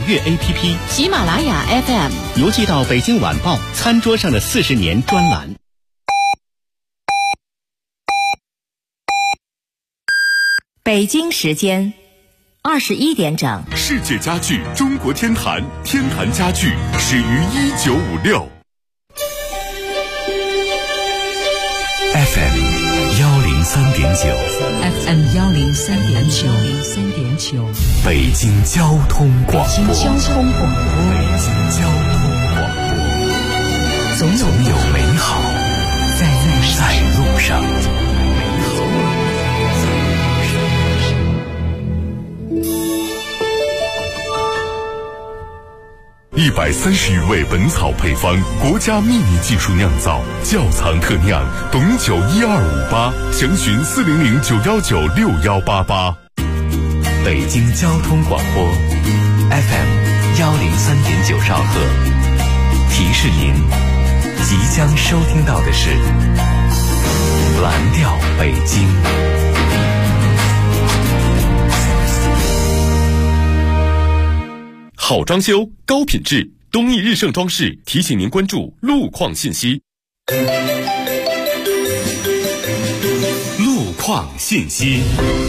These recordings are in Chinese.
乐 APP、 喜马拉雅 FM， 邮寄到北京晚报餐桌上的40年专栏。 北京时间21点整， 世界家具中国天坛，天坛家具始于1956。FM 103.9 FM 103.9， 北京交通广播。 北京交通广播， 总有美好在路上。130余味本草配方，国家秘密技术酿造，窖藏特酿，董酒12588，详询400-919-6188。北京交通广播 FM 103.9兆赫，提示您即将收听到的是蓝调北京。好装修，高品质，东义日盛装饰提醒您关注路况信息。路况信息，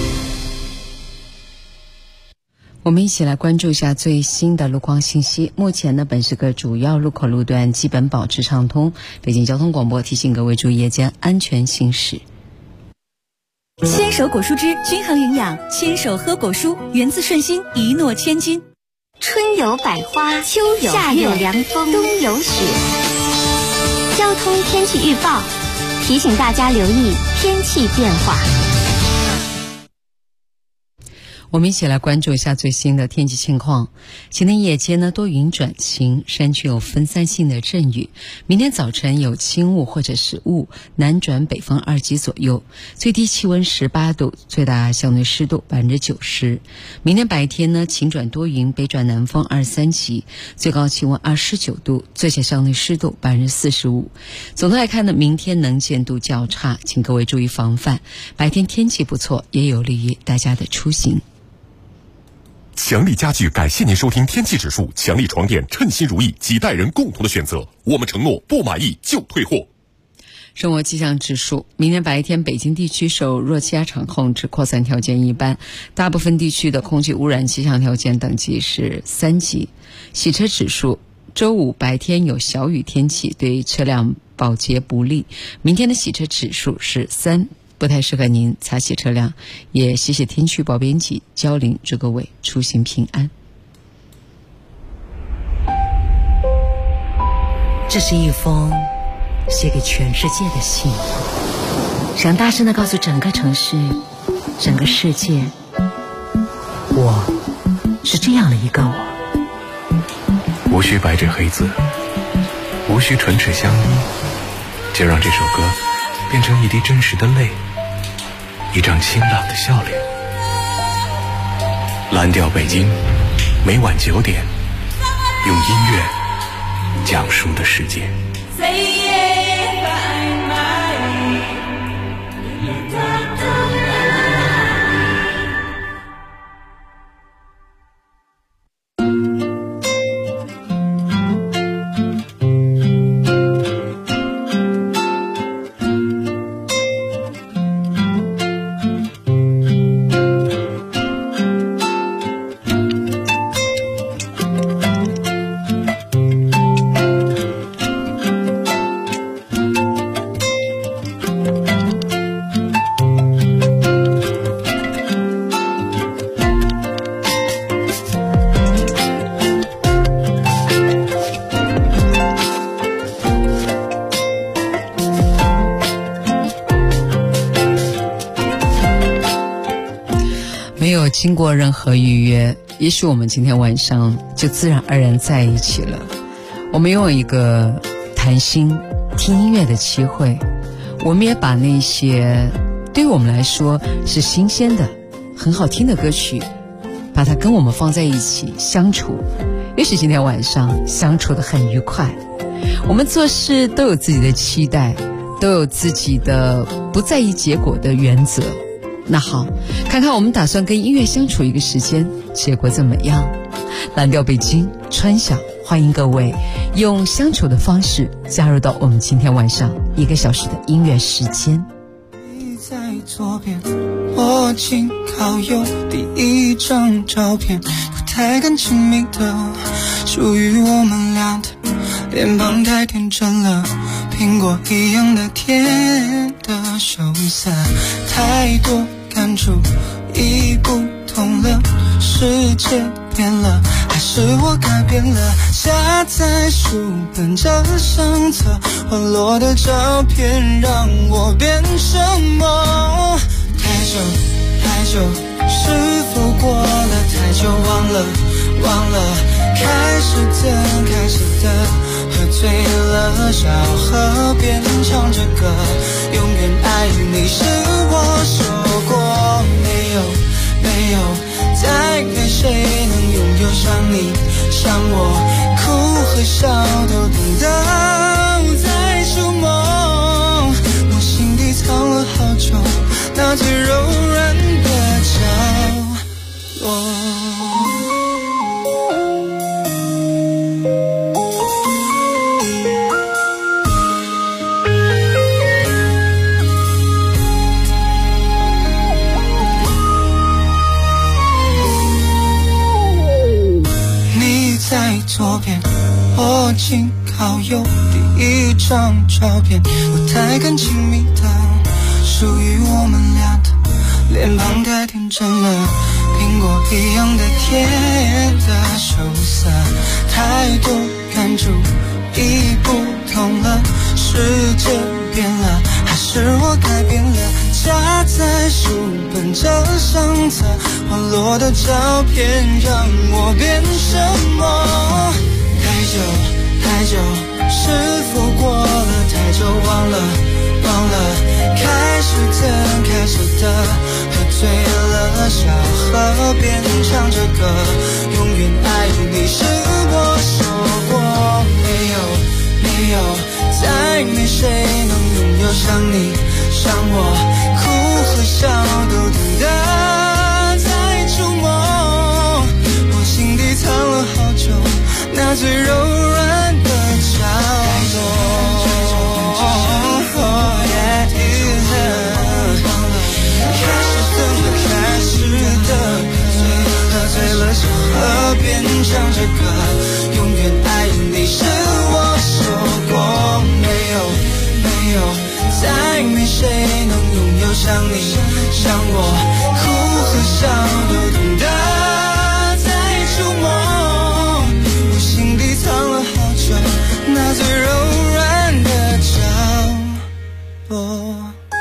我们一起来关注一下最新的路况信息。目前呢，本市各主要路口路段基本保持畅通。北京交通广播提醒各位注意夜间安全行驶。 牵手果蔬汁，均衡营养，牵手喝果蔬，源自顺心，一诺千金。 春有百花，秋有夏有凉风，冬有雪。交通天气预报提醒大家留意天气变化。 我们一起来关注一下最新的天气情况。今天夜间呢，多云转晴，山区有分散性的阵雨。明天早晨有轻雾或者是雾，南转北风2级左右，最低气温18度，最大相对湿度90%。明天白天呢，晴转多云，北转南风23级，最高气温29度，最小相对湿度45%。总的来看呢，明天能见度较差，请各位注意防范。白天天气不错，也有利于大家的出行。 强力家具感谢您收听天气指数，强力床垫称心如意，几代人共同的选择。我们承诺不满意就退货。 生活气象指数，明天白天北京地区受弱气压场控制，扩散条件一般，大部分地区的空气污染气象条件等级是3级。洗车指数，周五白天有小雨天气，对车辆保洁不利。明天的洗车指数是3，不太适合您擦洗车辆，也谢谢天气预报编辑焦玲，祝各位出行平安。 这是一封写给全世界的信，想大声地告诉整个城市，整个世界，我是这样的一个我。 无需白纸黑字，无需唇齿相依，就让这首歌变成一滴真实的泪，一张清朗的笑脸。蓝调北京，每晚9点，用音乐讲述的世界。 经过任何预约，也许我们今天晚上就自然而然在一起了。我们拥有一个谈心听音乐的机会，我们也把那些对于我们来说是新鲜的很好听的歌曲，把它跟我们放在一起相处，也许今天晚上相处得很愉快。我们做事都有自己的期待，都有自己的不在意结果的原则， 那好，看看我们打算跟音乐相处一个时间，结果怎么样？蓝调北京，川响，欢迎各位用相处的方式加入到我们今天晚上1个小时的音乐时间。 你在左边，我紧靠右，第一张照片不太敢亲密的，属于我们俩的脸庞太天真了，苹果一样的甜的羞涩，太多感触已不同了，世界变了，还是我改变了？夹在书本这相册，滑落的照片让我变什么？太久太久，是否过了太久？忘了，开始的，喝醉了，小河边唱着歌，永远爱你是我说过没有，再没谁能拥有像你像我，哭和笑都懂得在触摸，我心底藏了好久那最柔软的角落。在左边，我紧靠右，第一张照片不太敢亲密的，属于我们俩的脸庞太天真了，苹果一样的甜的羞涩，太多感触已不同了，世界变了，还是我改变了？夹在书本这相册，滑落的照片让我变什么？太久，是否过了太久？忘了，开始的，喝醉了，小河边唱着歌，永远爱你是我说过没有，再没谁能拥有像你像我，哭和笑都懂得在触摸，我心底藏了好久那最柔软的角落。喝醉了，小河边唱着歌，永远爱你是我说过没有，再没谁能拥有像你像我，哭和笑都懂得在触摸，我心底藏了好久那最柔软的角落。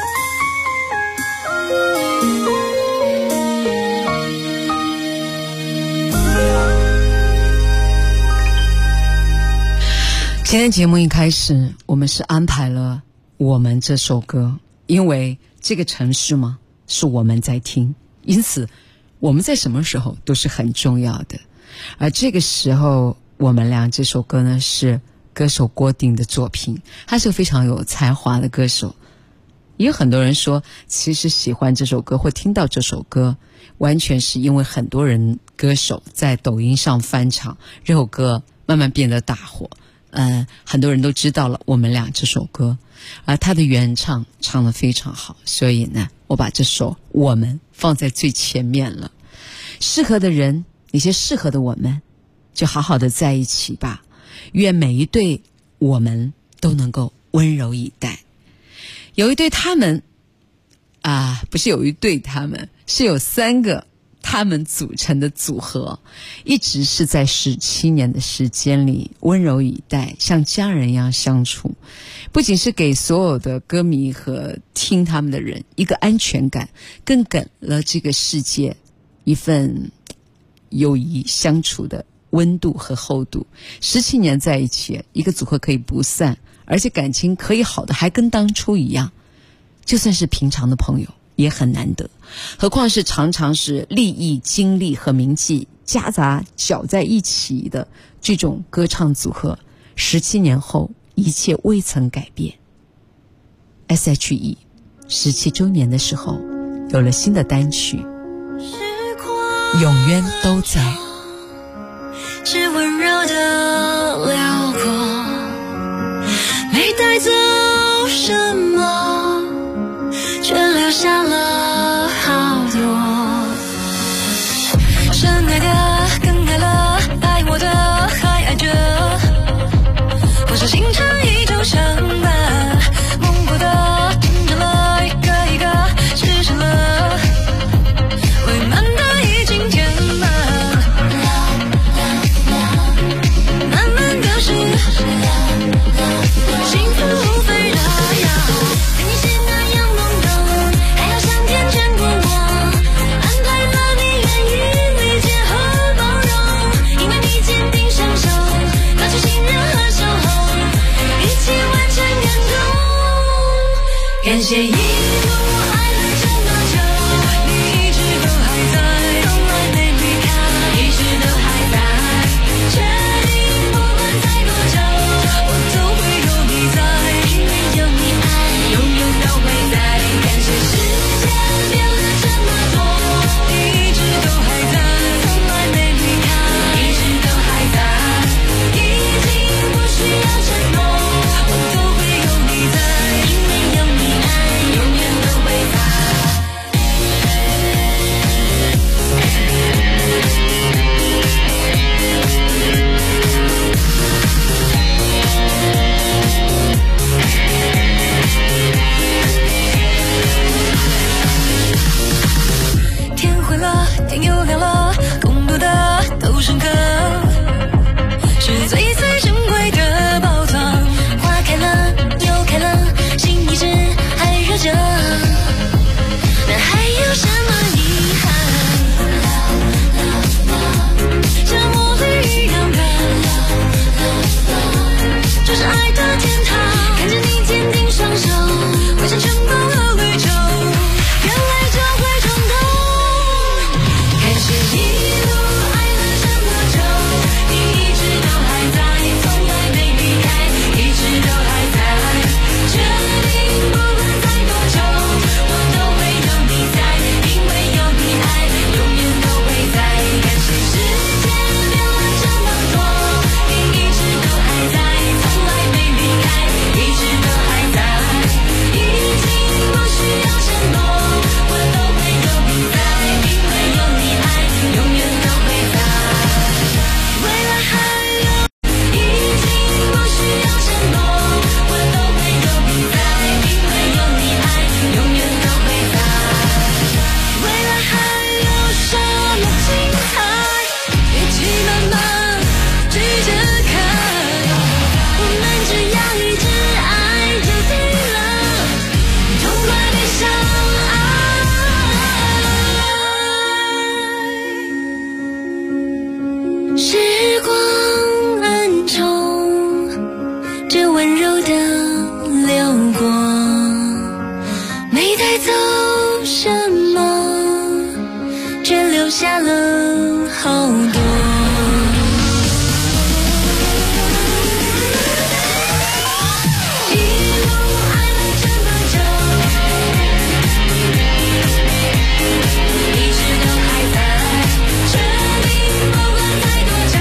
今天节目一开始，我们是安排了我们这首歌，因为这个城市嘛，是我们在听，因此我们在什么时候都是很重要的。而这个时候，我们俩这首歌呢，是歌手郭顶的作品，他是个非常有才华的歌手。也有很多人说，其实喜欢这首歌或听到这首歌，完全是因为很多人歌手在抖音上翻唱，这首歌慢慢变得大火。很多人都知道了我们俩这首歌，而他的原唱唱得非常好，所以呢，我把这首我们放在最前面了。适合的人，那些适合的我们，就好好的在一起吧。愿每一对我们都能够温柔以待。有一对他们不是有一对他们，是有3个他们组成的组合，一直是在17年的时间里温柔以待，像家人一样相处，不仅是给所有的歌迷和听他们的人一个安全感，更给了这个世界一份友谊相处的温度和厚度。17年在一起，一个组合可以不散，而且感情可以好的还跟当初一样，就算是平常的朋友也很难得，何况是常常是利益、精力和名气夹杂搅在一起的这种歌唱组合。17年后，一切未曾改变。SHE 17周年的时候， 有了新的单曲，永远都在。 是温柔的辽过，没带走什么，却留下了好多。深爱的更爱了，爱我的还爱着，或是心肠依旧相伴，梦过的变成了一个一个实现了，会慢的已经填满，慢慢的是幸福无非那样，跟你是那样懵懂，还要像天眷顾我，安排了你愿意理解和包容，因为你坚定相守，拿出信任和守候，一起完成感动。感谢一路爱了这么久，你一直都还在，从来没离开，一直都还在，确定不管再多久，我都会有你在，因为有你爱，永远都会在。感谢时间变了这么多，你一直都还在，从来没离开，一直都还在，已经不需要承诺，我都会有你在，因为有你爱，永远都会在。天灰了，天又亮了，共度的都深刻，是最最珍贵的宝藏。花开了又开了，心一直还热着，那还有什么遗憾？像魔力一样的，这是爱的天堂。看着你坚定双手，完成成功和旅程，原来就会冲动。感谢一路爱了这么久，你一直都还在，从来没离开，一直都还在，确定不管再多久，我都会有你在，因为有你爱，永远都会在。感谢时间变了这么多，你一直都还在，从来没离开，一直都还在，已经不需要承诺，我都会有你在，因为有你爱，永远都会在。未来还有，已经不需要承诺，我都会有你在，因为有你爱，永远都会在。未来还有什么精彩，一起慢慢去解开，我们只要一直爱就对了，从来没相爱。时光暗冲，这温柔的流过，没带走什么，却留下了好多。一路爱了这么久，一直都还在，确定不管再多久，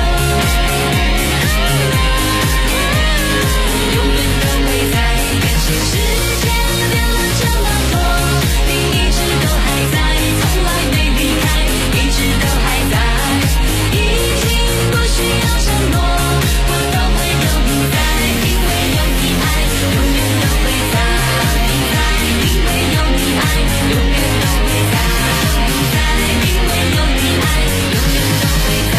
永远都会在。感谢时间变了这么多，你一直都还在，从来没离开，一直都还在，已经不需要承诺，我都会有你在，因为有你爱，永远都会在，因为有你爱，永远都会在，因为有你爱，永远都会在。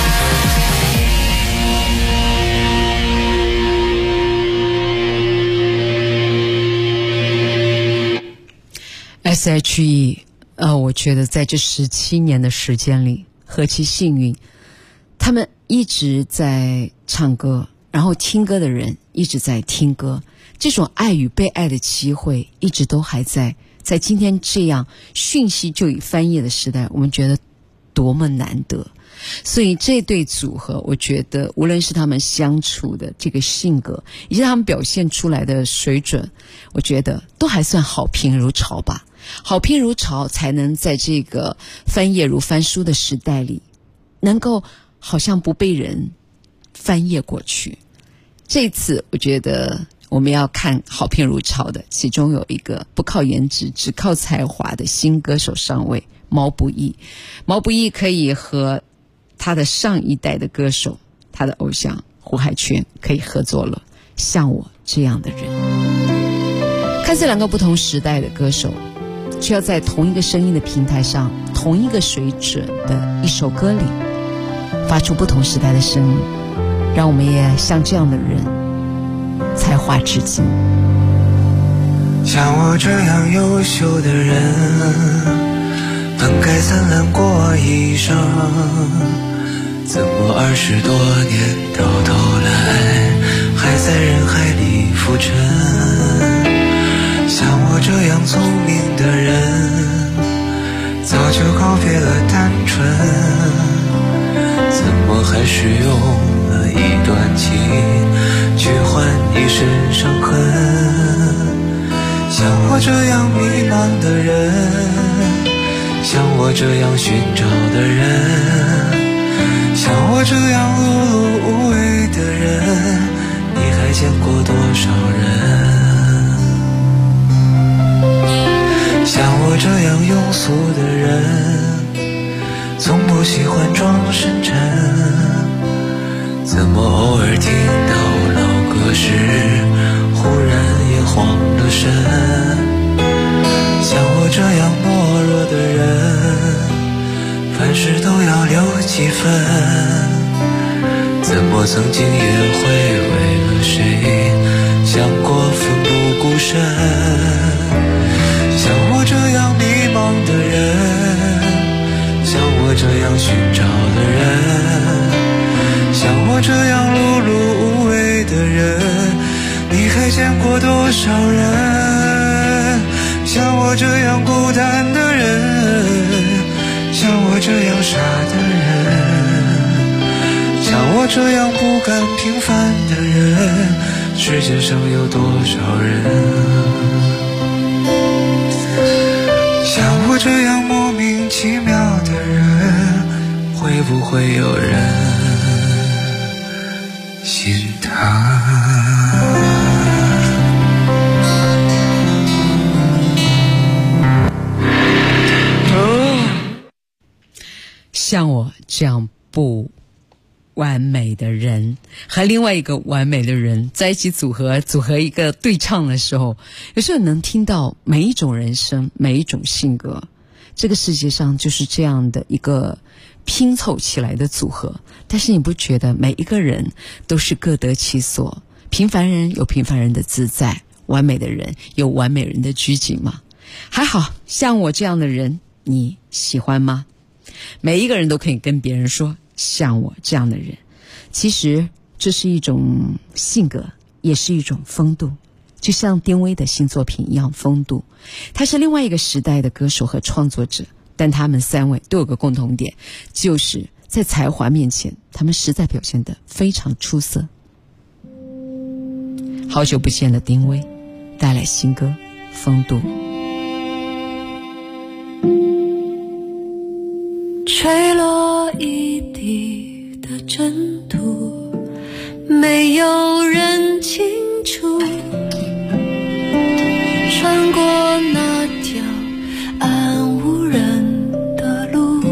S.H.E， 我觉得在这17年的时间里，何其幸运！他们一直在唱歌，然后听歌的人一直在听歌，这种爱与被爱的机会一直都还在。在今天这样讯息就已翻页的时代，我们觉得多么难得。所以这对组合，我觉得无论是他们相处的这个性格，以及他们表现出来的水准，我觉得都还算好评如潮吧。 好评如潮，才能在这个翻页如翻书的时代里，能够好像不被人翻页过去。这次我觉得我们要看好评如潮的，其中有一个不靠颜值只靠才华的新歌手上位，毛不易。毛不易可以和他的上一代的歌手，他的偶像胡海泉可以合作了，像我这样的人。看似两个不同时代的歌手，却要在同一个声音的平台上，同一个水准的一首歌里发出不同时代的声音，让我们也向这样的人才华致敬。 像我这样优秀的人，本该灿烂过一生，怎么20多年到头来还在人海里浮沉？像我这样聪明的人，早就告别了单纯，怎么还是用了一段情去换一身伤痕？像我这样迷茫的人，像我这样寻找的人，像我这样碌碌无为的人，你还见过多少人？像我这样庸俗的人，从不喜欢装深沉，怎么偶尔听到老歌时忽然也慌了神？像我这样懦弱的人，凡事都要留几分，怎么曾经也会为了谁想过奋不顾身？像我这样迷茫的人，像我这样寻找的人，像我这样碌碌无为的人，你还见过多少人？像我这样孤单的人，像我这样傻的人，像我这样不甘平凡的人，世界上有多少人？像我这样莫名其妙的人，会不会有人心疼？ 像我这样不完美的人和另外一个完美的人在一起组合一个对唱的时候，有时候能听到每一种人生，每一种性格。这个世界上就是这样的一个拼凑起来的组合，但是你不觉得每一个人都是各得其所？平凡人有平凡人的自在，完美的人有完美人的拘谨吗？还好，像我这样的人你喜欢吗？每一个人都可以跟别人说像我这样的人，其实这是一种性格，也是一种风度，就像丁薇的新作品一样风度。他是另外一个时代的歌手和创作者，但他们三位都有个共同点，就是在才华面前他们实在表现得非常出色。好久不见的丁薇带来新歌风度。 吹落一地的尘土，没有人清楚，穿过那条暗无人的路，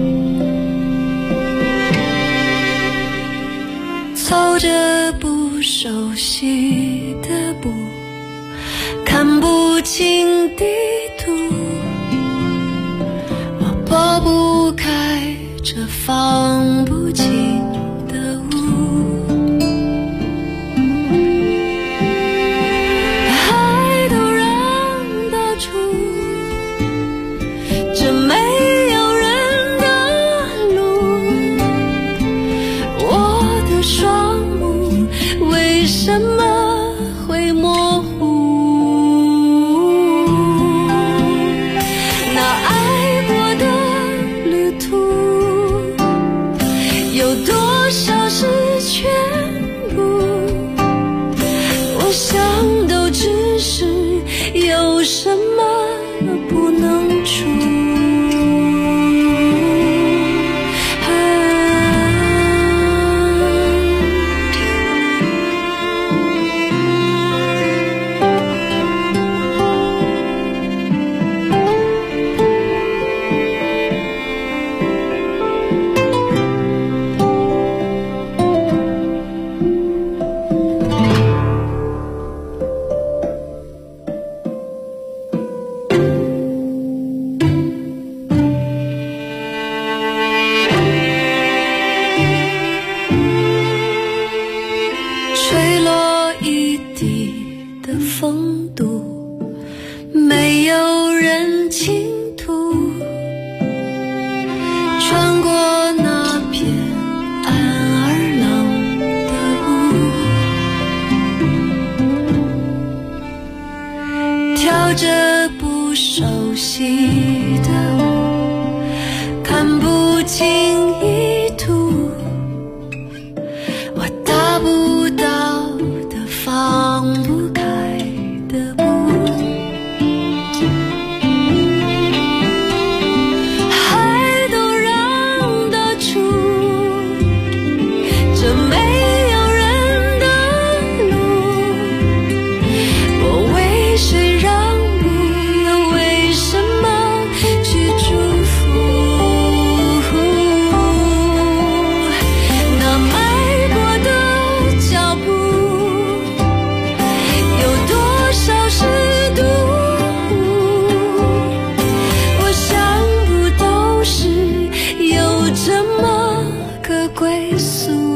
走着不熟悉的步，看不清地图，我拨不开这放不进的雾，海都让到处，这没有人的路，我的双目为什么会模糊？那爱过的旅途有多风度，没有人倾吐，穿过那片安而冷的路，跳着不熟悉的舞，看不清意图，我达不到的放不开的步，海都让得出这没有人的路，我为谁让步，又为什么去祝福？那迈过的脚步有多少是赌，我想不都是有这么个归宿。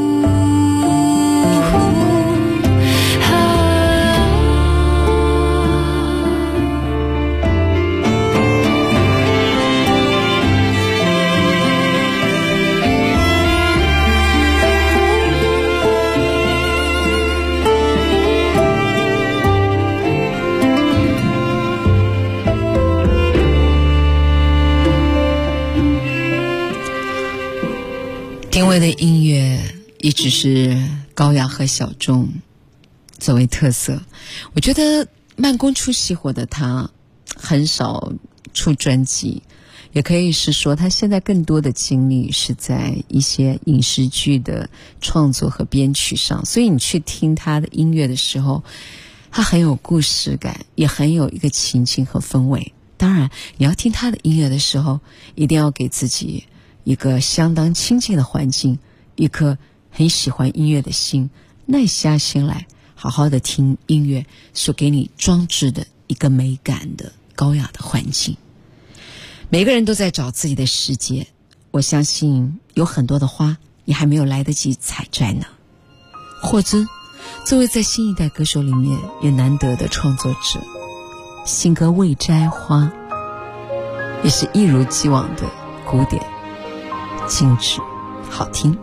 丁薇的音乐一直是高雅和小众作为特色，我觉得慢工出细活的他很少出专辑，也可以是说他现在更多的精力是在一些影视剧的创作和编曲上，所以你去听他的音乐的时候，他很有故事感，也很有一个情境和氛围。当然你要听他的音乐的时候，一定要给自己一个相当亲近的环境，一颗很喜欢音乐的心，耐下心来好好的听音乐所给你装置的一个美感的高雅的环境。每个人都在找自己的世界，我相信有很多的花你还没有来得及采摘呢。霍尊作为在新一代歌手里面也难得的创作者，新歌未摘花也是一如既往的古典精致好听。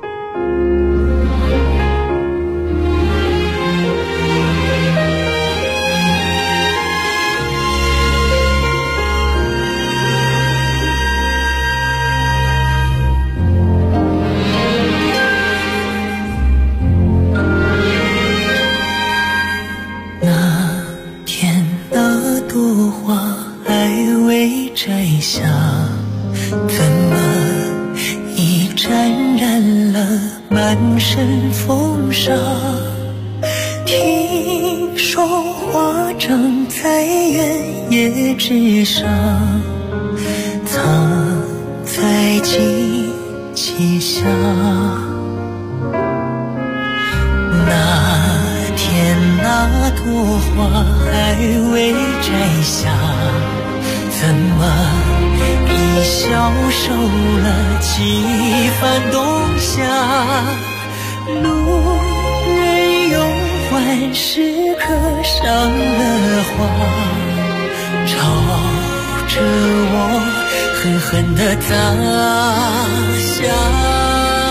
那天那朵花还未摘下，怎么已沾染了满身风沙？听说花长在原野之上，藏在荆棘下。那天那朵花还未摘下，怎么已消瘦了几番冬夏？路人忧患时刻伤了花，朝着我狠狠地砸下。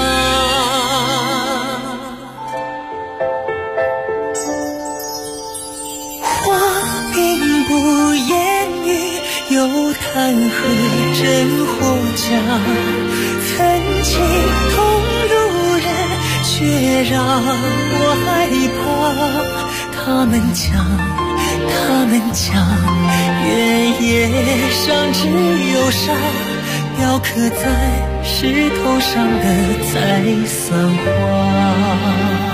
不言语，又谈何真或假？曾经同路人，却让我害怕。他们讲，原野上只有沙，雕刻在石头上的才算花。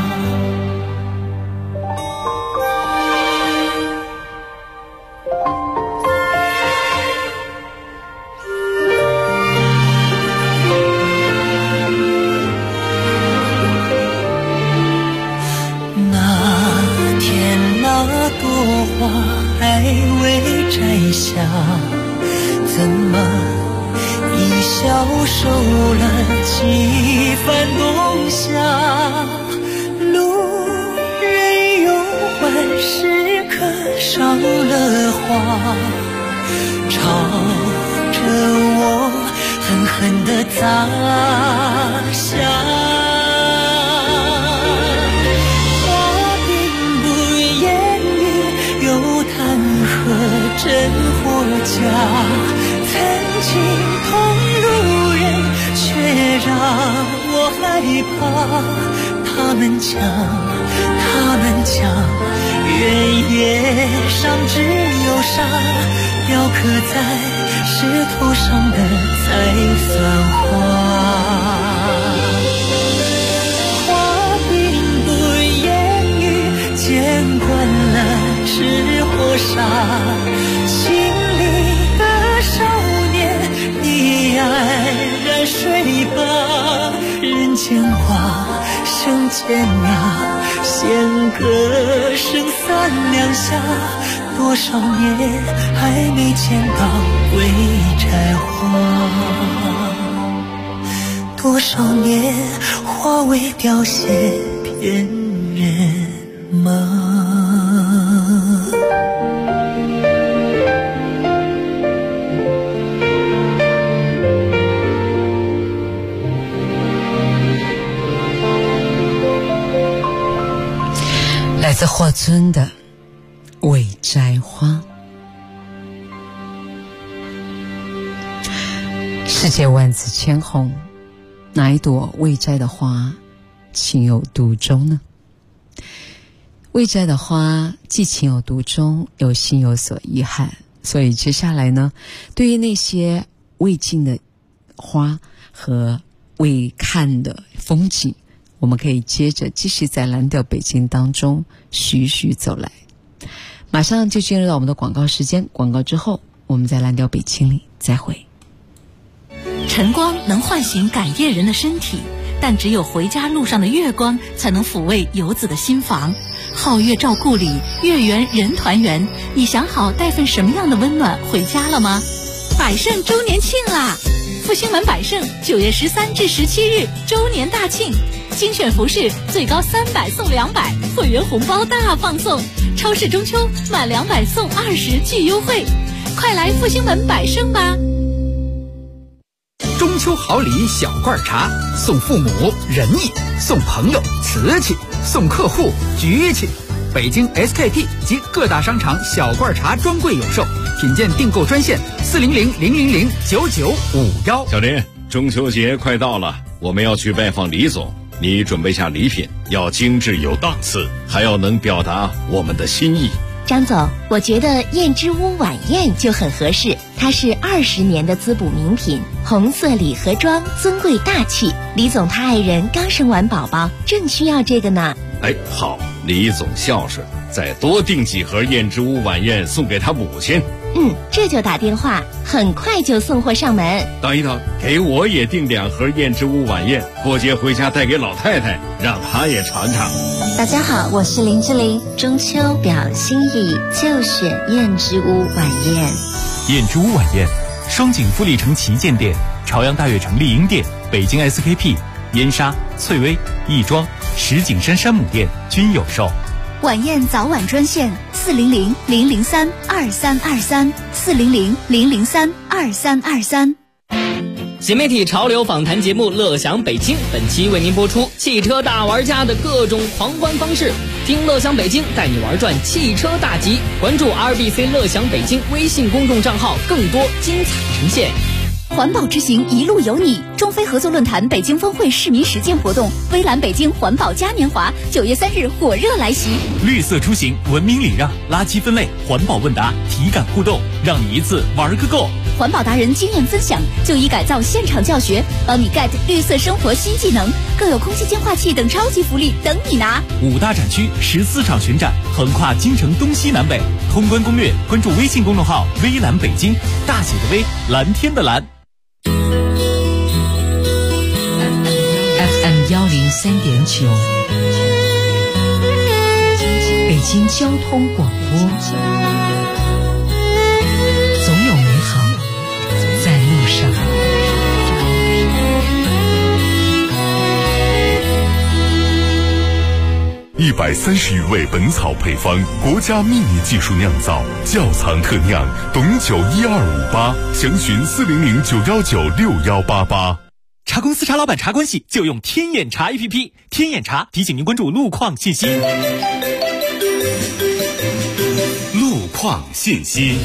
还未摘下，怎么已消瘦了几番冬夏？路人忧患时刻少了花，朝着我狠狠地砸下。花并不言语，有谈何真或假，曾经同路人却让我害怕。他们讲原野上只有沙，雕刻在石头上的才算花。花并不言语，见惯了吃或杀，心里的少年你安然睡吧。人间花生煎呀，弦歌声三两下，多少年还没见到未摘花，多少年花未凋谢骗人吗？ 来自霍尊的未摘花。世界万紫千红，哪一朵未摘的花情有独钟呢？未摘的花既情有独钟，又心有所遗憾。所以接下来呢，对于那些未尽的花和未看的风景，我们可以接着继续在蓝调北京当中徐徐走来。马上就进入到我们的广告时间，广告之后我们在蓝调北京里再会。 晨光能唤醒赶夜人的身体，但只有回家路上的月光才能抚慰游子的心房。皓月照故里，月圆人团圆，你想好带份什么样的温暖回家了吗？百盛周年庆啦！复兴门百盛9月13至17日周年大庆，精选服饰最高300送200，会员红包大放送，超市中秋满200送20巨优惠，快来复兴门百盛吧！ 中秋好礼小罐茶，送父母仁义，送朋友瓷器，送客户局气。北京 SKP 及各大商场小罐茶专柜有售，品鉴订购专线400-000-9951。 小林，中秋节快到了，我们要去拜访李总，你准备下礼品，要精致有档次，还要能表达我们的心意。 张总，我觉得燕之屋晚宴就很合适，它是20年的滋补名品，红色礼盒装，尊贵大气。李总他爱人刚生完宝宝，正需要这个呢。 哎，好，李总孝顺，再多订几盒燕之屋晚宴送给他母亲。 这就打电话，很快就送货上门。 等一等，给我也订2盒燕之屋晚宴，过节回家带给老太太，让她也尝尝。 大家好，我是林志玲，中秋表心意就选燕之屋晚宴。 燕之屋晚宴，双井富力城旗舰店、朝阳大悦城丽婴店、北京 SKP、燕莎、翠微、亦庄、石景山山姆店均有售。 晚宴早晚专线400-003-2323，400-003-2323。 新媒体潮流访谈节目《乐享北京》，本期为您播出汽车大玩家的各种狂欢方式。听乐享北京带你玩转汽车大集，关注 RBC 乐享北京微信公众账号，更多精彩呈现。 环保之行一路有你，中非合作论坛北京峰会市民实践活动，微蓝北京环保嘉年华9月3日火热来袭。 绿色出行，文明礼让，垃圾分类，环保问答，体感互动，让你一次玩个够。 环保达人经验分享，就医改造现场教学，帮你 get 绿色生活新技能，更有空气净化器等超级福利等你拿。 5大展区14场巡展，横跨京城东西南北。通关攻略，关注微信公众号微蓝北京，大写的微，蓝天的蓝。 FM 103.9，北京交通广播，总有美好在路上。 130余味本草配方，国家秘密技术酿造，窖藏特酿，董酒12588，详询40091961188。 茶公司茶老板茶关系就用天眼茶 APP， 天眼茶提醒您关注路况信息。 路况信息。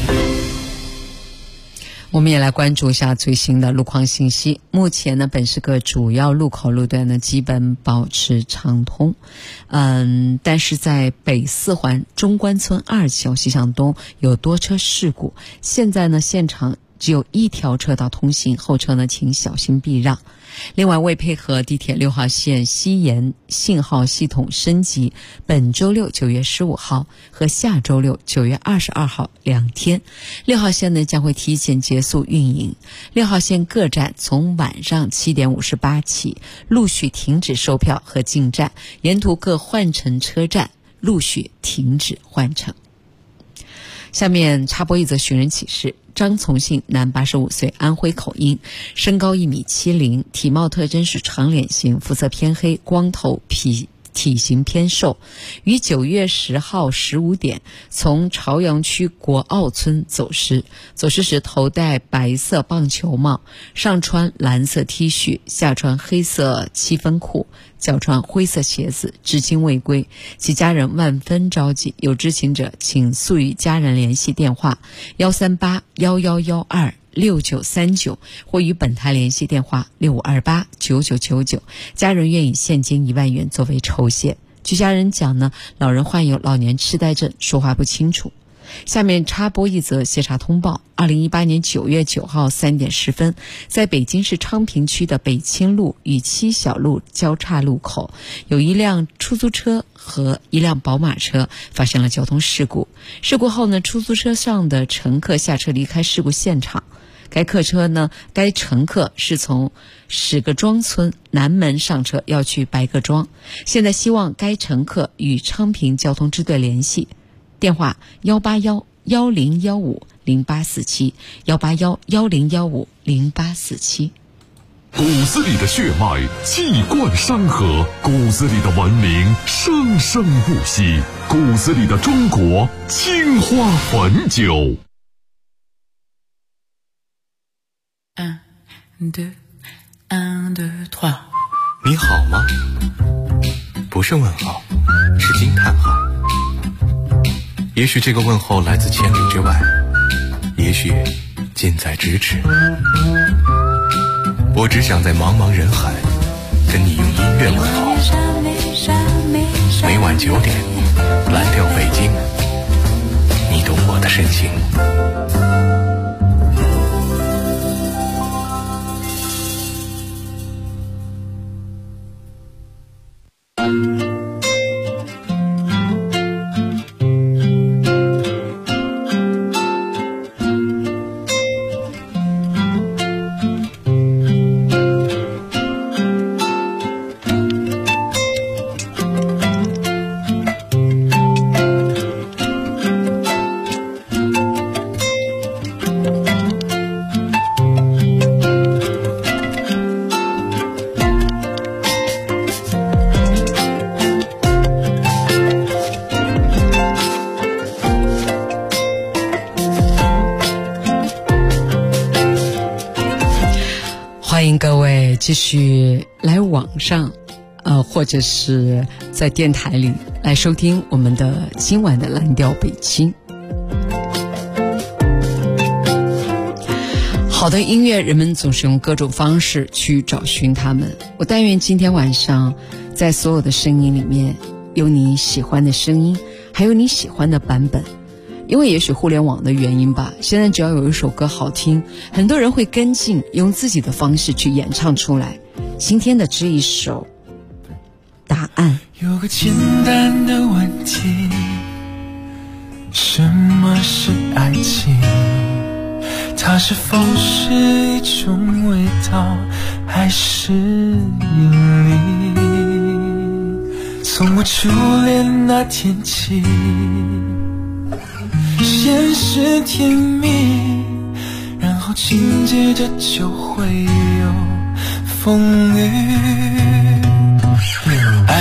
我们也来关注一下最新的路况信息。目前呢，本市各主要路口路段呢基本保持畅通，但是在北四环中关村2桥西向东有多车事故，现在呢现场只有1条车道通行，后车呢请小心避让。另外，为配合地铁6号线西延信号系统升级，本周六9月15号和下周六9月22号2天，6号线呢将会提前结束运营。6号线各站从晚上7点58起陆续停止售票和进站，沿途各换乘车站陆续停止换乘。下面插播一则寻人启事。张从信，男，85岁，安徽口音，身高1.70米，体貌特征是长脸型，肤色偏黑，光头，体型偏瘦，于9月10号15点从朝阳区国奥村走失时头戴白色棒球帽，上穿蓝色 T 恤，下穿黑色7分裤，脚穿灰色鞋子，至今未归，其家人万分着急，有知情者请速与家人联系电话13811126939，或与本台联系电话65289999，家人愿以现金1万元作为酬谢。据家人讲呢，老人患有老年痴呆症，说话不清楚。下面插播一则协查通报。2018年9月9号3点10分，在北京市昌平区的北清路与七小路交叉路口，有一辆出租车和一辆宝马车发生了交通事故。事故后呢，出租车上的乘客下车离开事故现场。该乘客是从史各庄村南门上车，要去白各庄。现在希望该乘客与昌平交通支队联系，电话18110150847，18110150847。 骨子里的血脉气贯山河，骨子里的文明生生不息，骨子里的中国青花汾酒。 你好吗？不是问号，是惊叹号。也许这个问候来自千里之外，也许近在咫尺。我只想在茫茫人海跟你用音乐问候。每晚9点，蓝调北京，你懂我的深情。 欢迎各位继续来网上或者是在电台里来收听我们的今晚的蓝调北京。好的音乐，人们总是用各种方式去找寻它们。我但愿今天晚上在所有的声音里面有你喜欢的声音，还有你喜欢的版本。因为也许互联网的原因吧，现在只要有一首歌好听，很多人会跟进，用自己的方式去演唱出来。今天的这一首答案。 有个简单的问题，什么是爱情？它是否是一种味道，还是引力？从我初恋那天起，先是甜蜜，然后紧接着就会有风雨。爱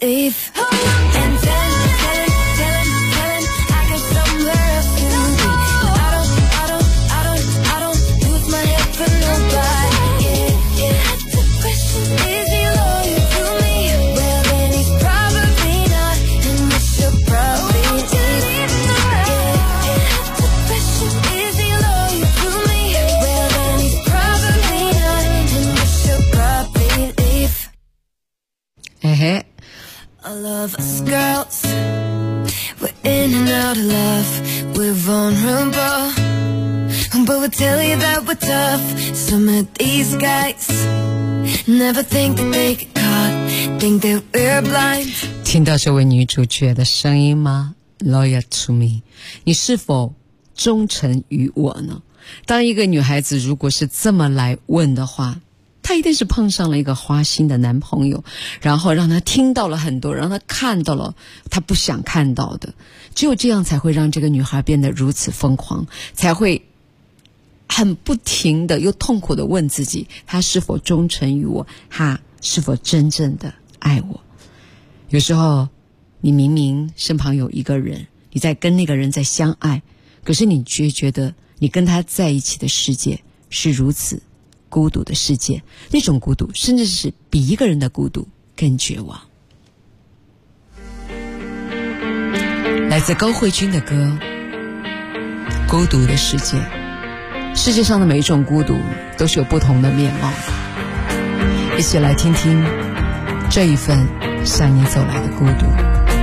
believe. And then I get somewhere else to be. I don't lose my head for nobody. Yeah. The question is, he loyal to me? Well, then he's probably not, and we should probably leave. Yeah. The question is, he loyal to me? Well, then he's probably not, and we should probably leave. All of us girls, we're in and out of love, we're vulnerable, but we'll tell you that we're tough. Some of these guys never think that they get caught, think that we're blind. 听到这位女主角的声音吗？ Loyal to me， 你是否忠诚于我呢？当一个女孩子如果是这么来问的话，她一定是碰上了一个花心的男朋友，然后让她听到了很多，让她看到了她不想看到的，只有这样才会让这个女孩变得如此疯狂，才会很不停的又痛苦的问自己，她是否忠诚于我，她是否真正的爱我。有时候你明明身旁有一个人，你在跟那个人在相爱，可是你却觉得你跟他在一起的世界是如此孤独的世界，那种孤独甚至是比一个人的孤独更绝望。来自高慧君的歌《孤独的世界》，世界上的每一种孤独都是有不同的面貌的，一起来听听这一份向你走来的孤独。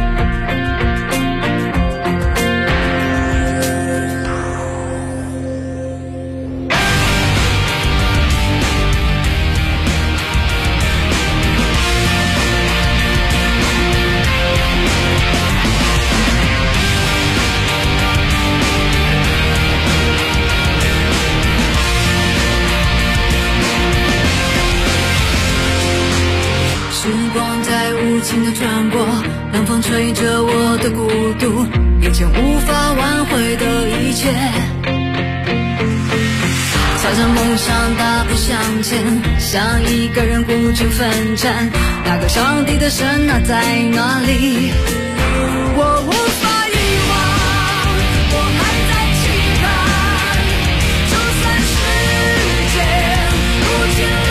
时光在无情地穿过，冷风吹着我的孤独，眼前无法挽回的一切，朝着梦想大步向前，像一个人孤军奋战，那个上帝的神啊在哪里？我无法遗忘，我还在期盼，就算时间不见了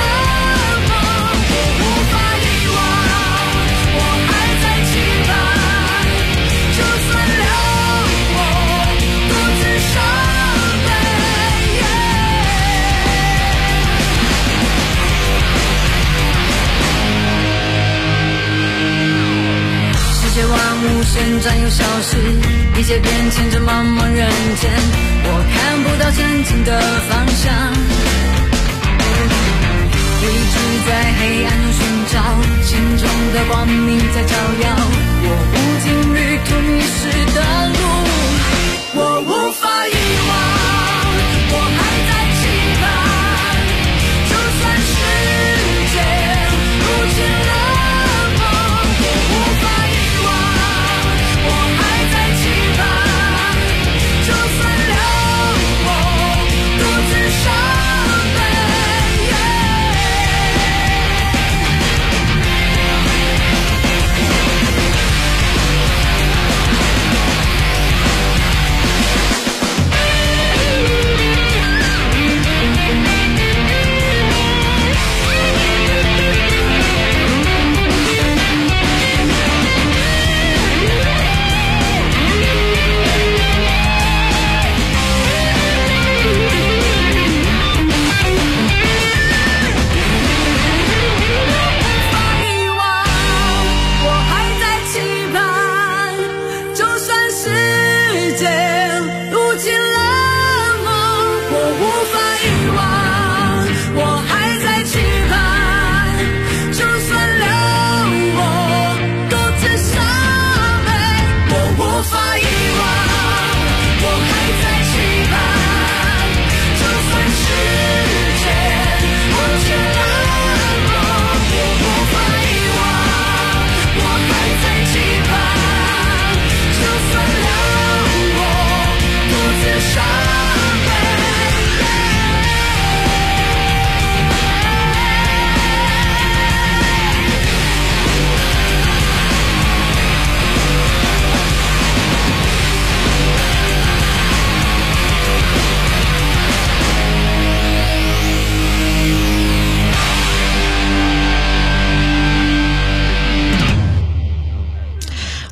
万物旋转又消失，一切变迁着茫茫人间，我看不到前进的方向，一直在黑暗中寻找，心中的光明在照耀，我无尽旅途迷失的路，我无法遗忘，我还在期盼，就算时间不见了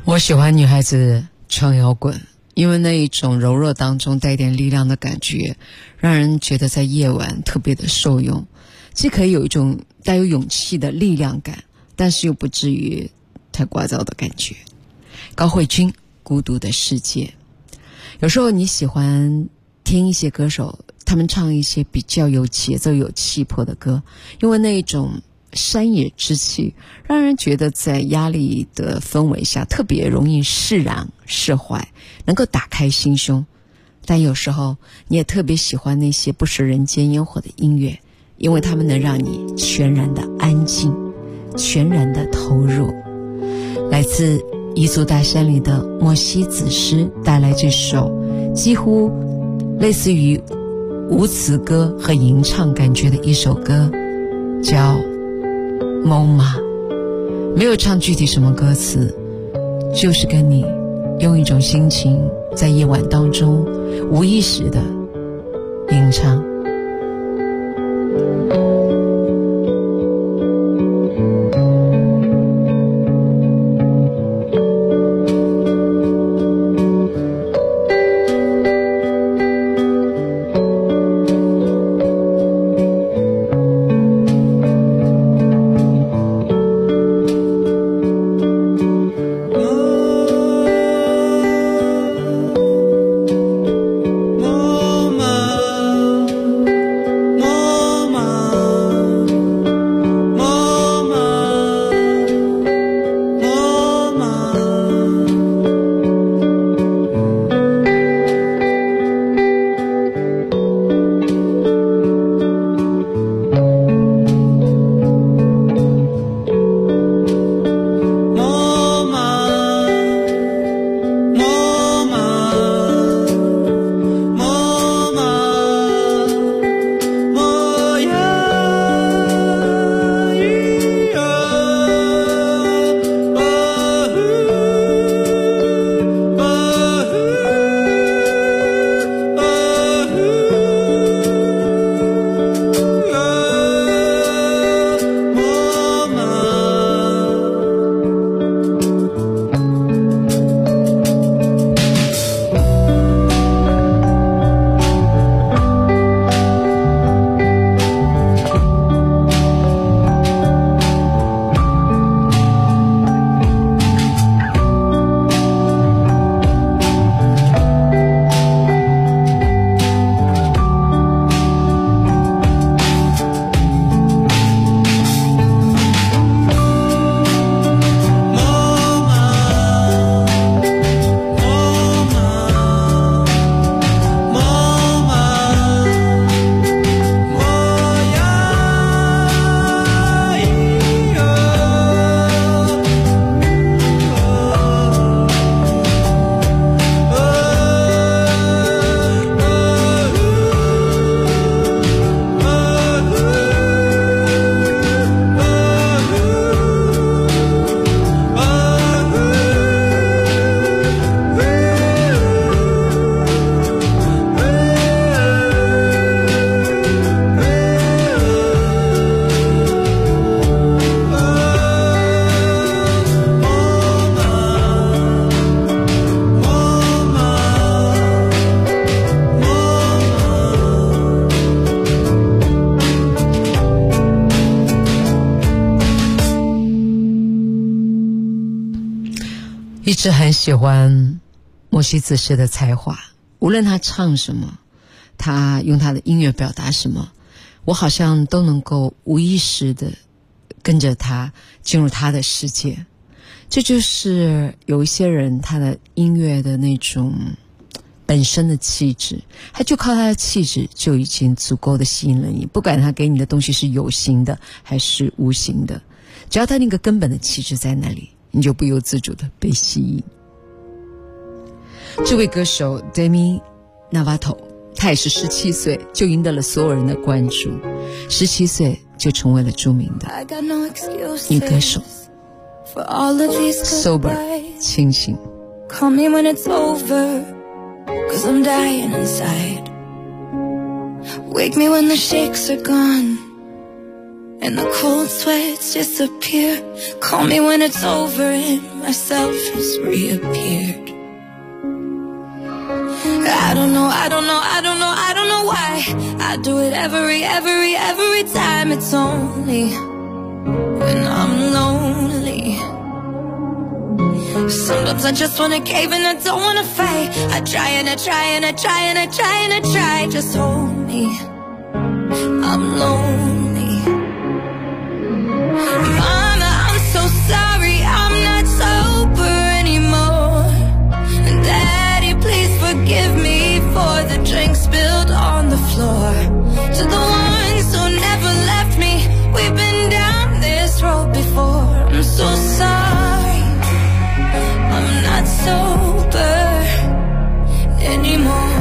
我喜欢女孩子唱摇滚，因为那一种柔弱当中带点力量的感觉，让人觉得在夜晚特别的受用，既可以有一种带有勇气的力量感，但是又不至于太聒噪的感觉。高慧君，孤独的世界。有时候你喜欢听一些歌手，他们唱一些比较有节奏有气魄的歌，因为那一种山野之气让人觉得在压力的氛围下特别容易释然释怀，能够打开心胸。但有时候你也特别喜欢那些不食人间烟火的音乐，因为它们能让你全然的安静，全然的投入。来自彝族大山里的莫西子诗带来这首几乎类似于无词歌和吟唱感觉的一首歌，叫蒙马。没有唱具体什么歌词，就是跟你用一种心情在夜晚当中无意识的吟唱。一直很喜欢莫西子诗的才华，无论他唱什么，他用他的音乐表达什么，我好像都能够无意识的跟着他进入他的世界。这就是有一些人他的音乐的那种本身的气质，他就靠他的气质就已经足够的吸引了你，不管他给你的东西是有形的还是无形的，只要他那个根本的气质在那里，你就不由自主的被吸引。这位歌手 Demi Lovato， 他也是17岁就赢得了所有人的关注，17岁就成为了著名的女歌手。Sober， 清醒。 Call me when it's over, 'cause I'm dying inside. Wake me when the shakes are gone, and the cold sweats disappear. Call me when it's over and myself has reappeared. I don't know why I do it every time. It's only when I'm lonely. Sometimes I just wanna cave and I don't wanna fight. I try and I try and I try and I try and I try. Just hold me, I'm lonely. Mama, I'm so sorry, I'm not sober anymore. Daddy, please forgive me for the drinks spilled on the floor. To the ones who never left me, we've been down this road before. I'm so sorry, I'm not sober anymore.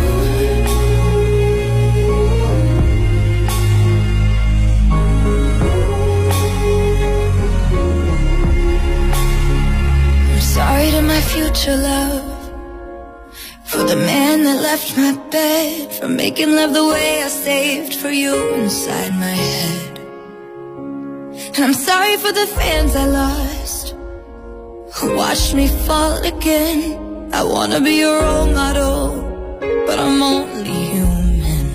I'm sorry to my future love, for the man that left my bed, for making love the way I saved for you inside my head. And I'm sorry for the fans I lost, who watched me fall again. I wanna be your role model, but I'm only human.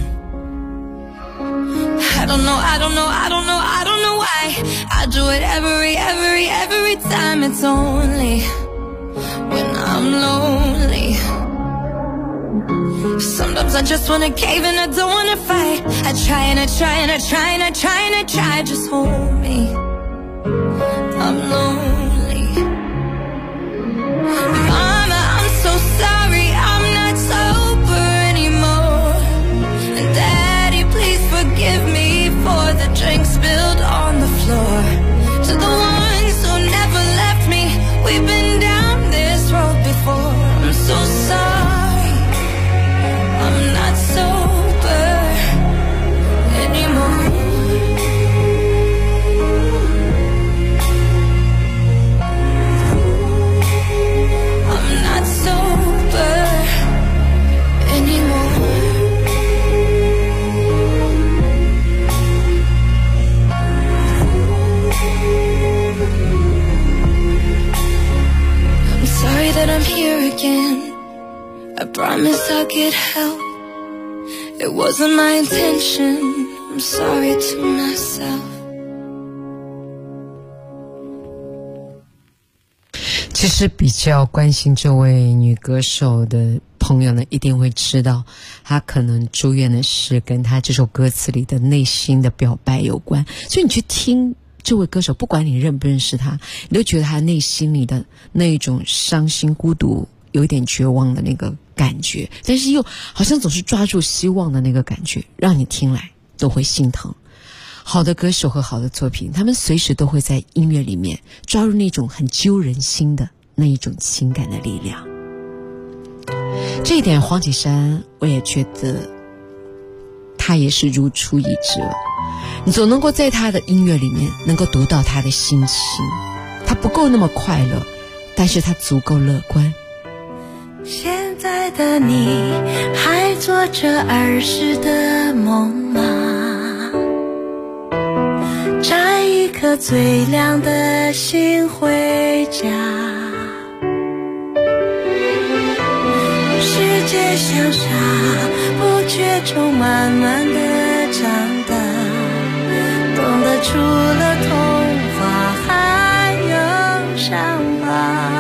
I don't know why I do it every time. It's only when I'm lonely. Sometimes I just wanna cave and I don't wanna fight. I try and I try and I try and I try and I try. Just hold me, I'm lonely. Mama, I'm so sorry, I'm not sober anymore. And Daddy, please forgive me for the drinks spilled on the floor. To the ones who never left me, we've been down this road before. I'm so sorry, I'm not sober anymore. I'm not sober anymore. I'm sorry that I'm here again. I promise I'll get help. It wasn't my intention. I'm sorry to myself. 其实比较关心这位女歌手的朋友呢，一定会知道她可能祝愿的是跟她这首歌词里的内心的表白有关。所以你去听这位歌手，不管你认不认识她，你都觉得她内心里的那一种伤心孤独，有一点绝望的那个感觉，但是又好像总是抓住希望的那个感觉，让你听来都会心疼。好的歌手和好的作品，他们随时都会在音乐里面抓住那种很揪人心的那一种情感的力量。这一点黄绮珊我也觉得他也是如出一辙，你总能够在他的音乐里面能够读到他的心情。他不够那么快乐，但是他足够乐观。 现在的你还做着儿时的梦吗？摘一颗最亮的星回家，世界像沙，不觉中慢慢的长大，懂得除了童话还有伤疤。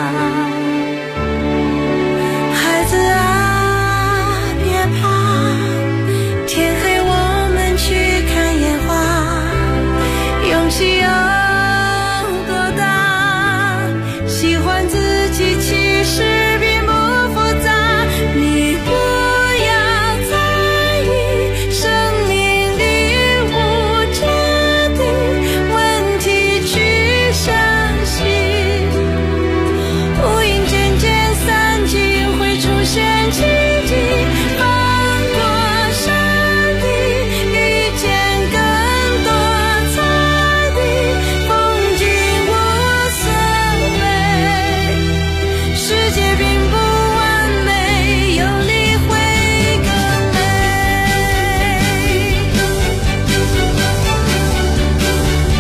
孩子啊，别怕，天黑我们去看烟花，勇气有多大？喜欢自己其实并不复杂，你不要在意生命领悟决定问题，去相信乌云渐渐散尽，会出现奇迹。翻过山地，遇见更多彩地，风景无色美，世界并不完美，有你会更美。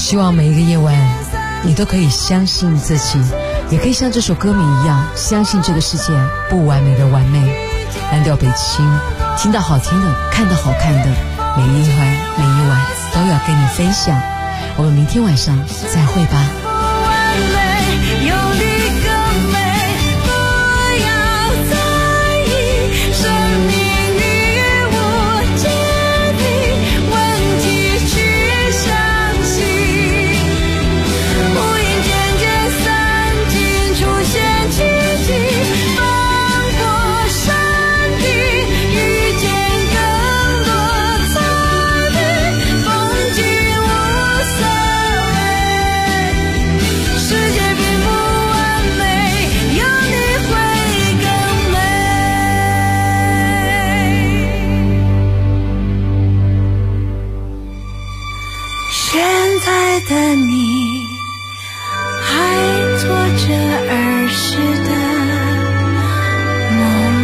希望每一个夜晚你都可以相信自己，也可以像这首歌名一样，相信这个世界不完美的完美。蓝调北京，听到好听的，看到好看的，每一晚每一晚都要跟你分享。我们明天晚上再会吧。 的你还做着儿时的梦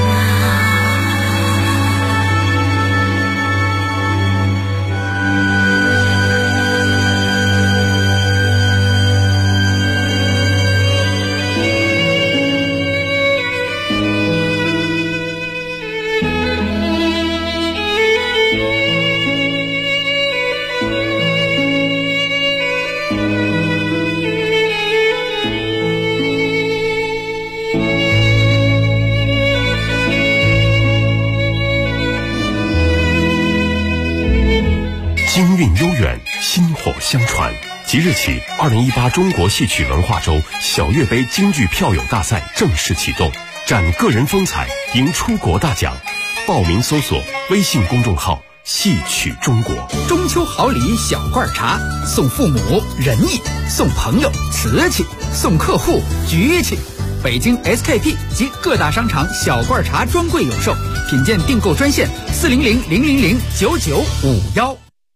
京韵悠远，薪火相传。即日起，2018中国戏曲文化周小岳杯京剧票友大赛正式启动，展个人风采，赢出国大奖。报名搜索微信公众号“戏曲中国”。 中秋好礼小罐茶，送父母仁义，送朋友瓷器，送客户局气。北京 SKP 及各大商场小罐茶专柜有售，品鉴订购专线400-000-9951。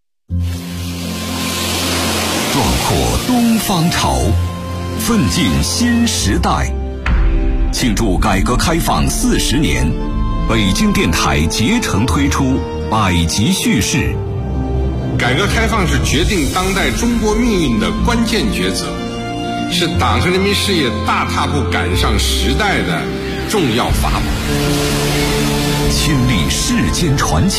壮阔东方潮，奋进新时代。庆祝改革开放40年，北京电台竭诚推出百集叙事。 改革开放是决定当代中国命运的关键抉择，是党和人民事业大踏步赶上时代的重要法宝。 亲历世间传奇。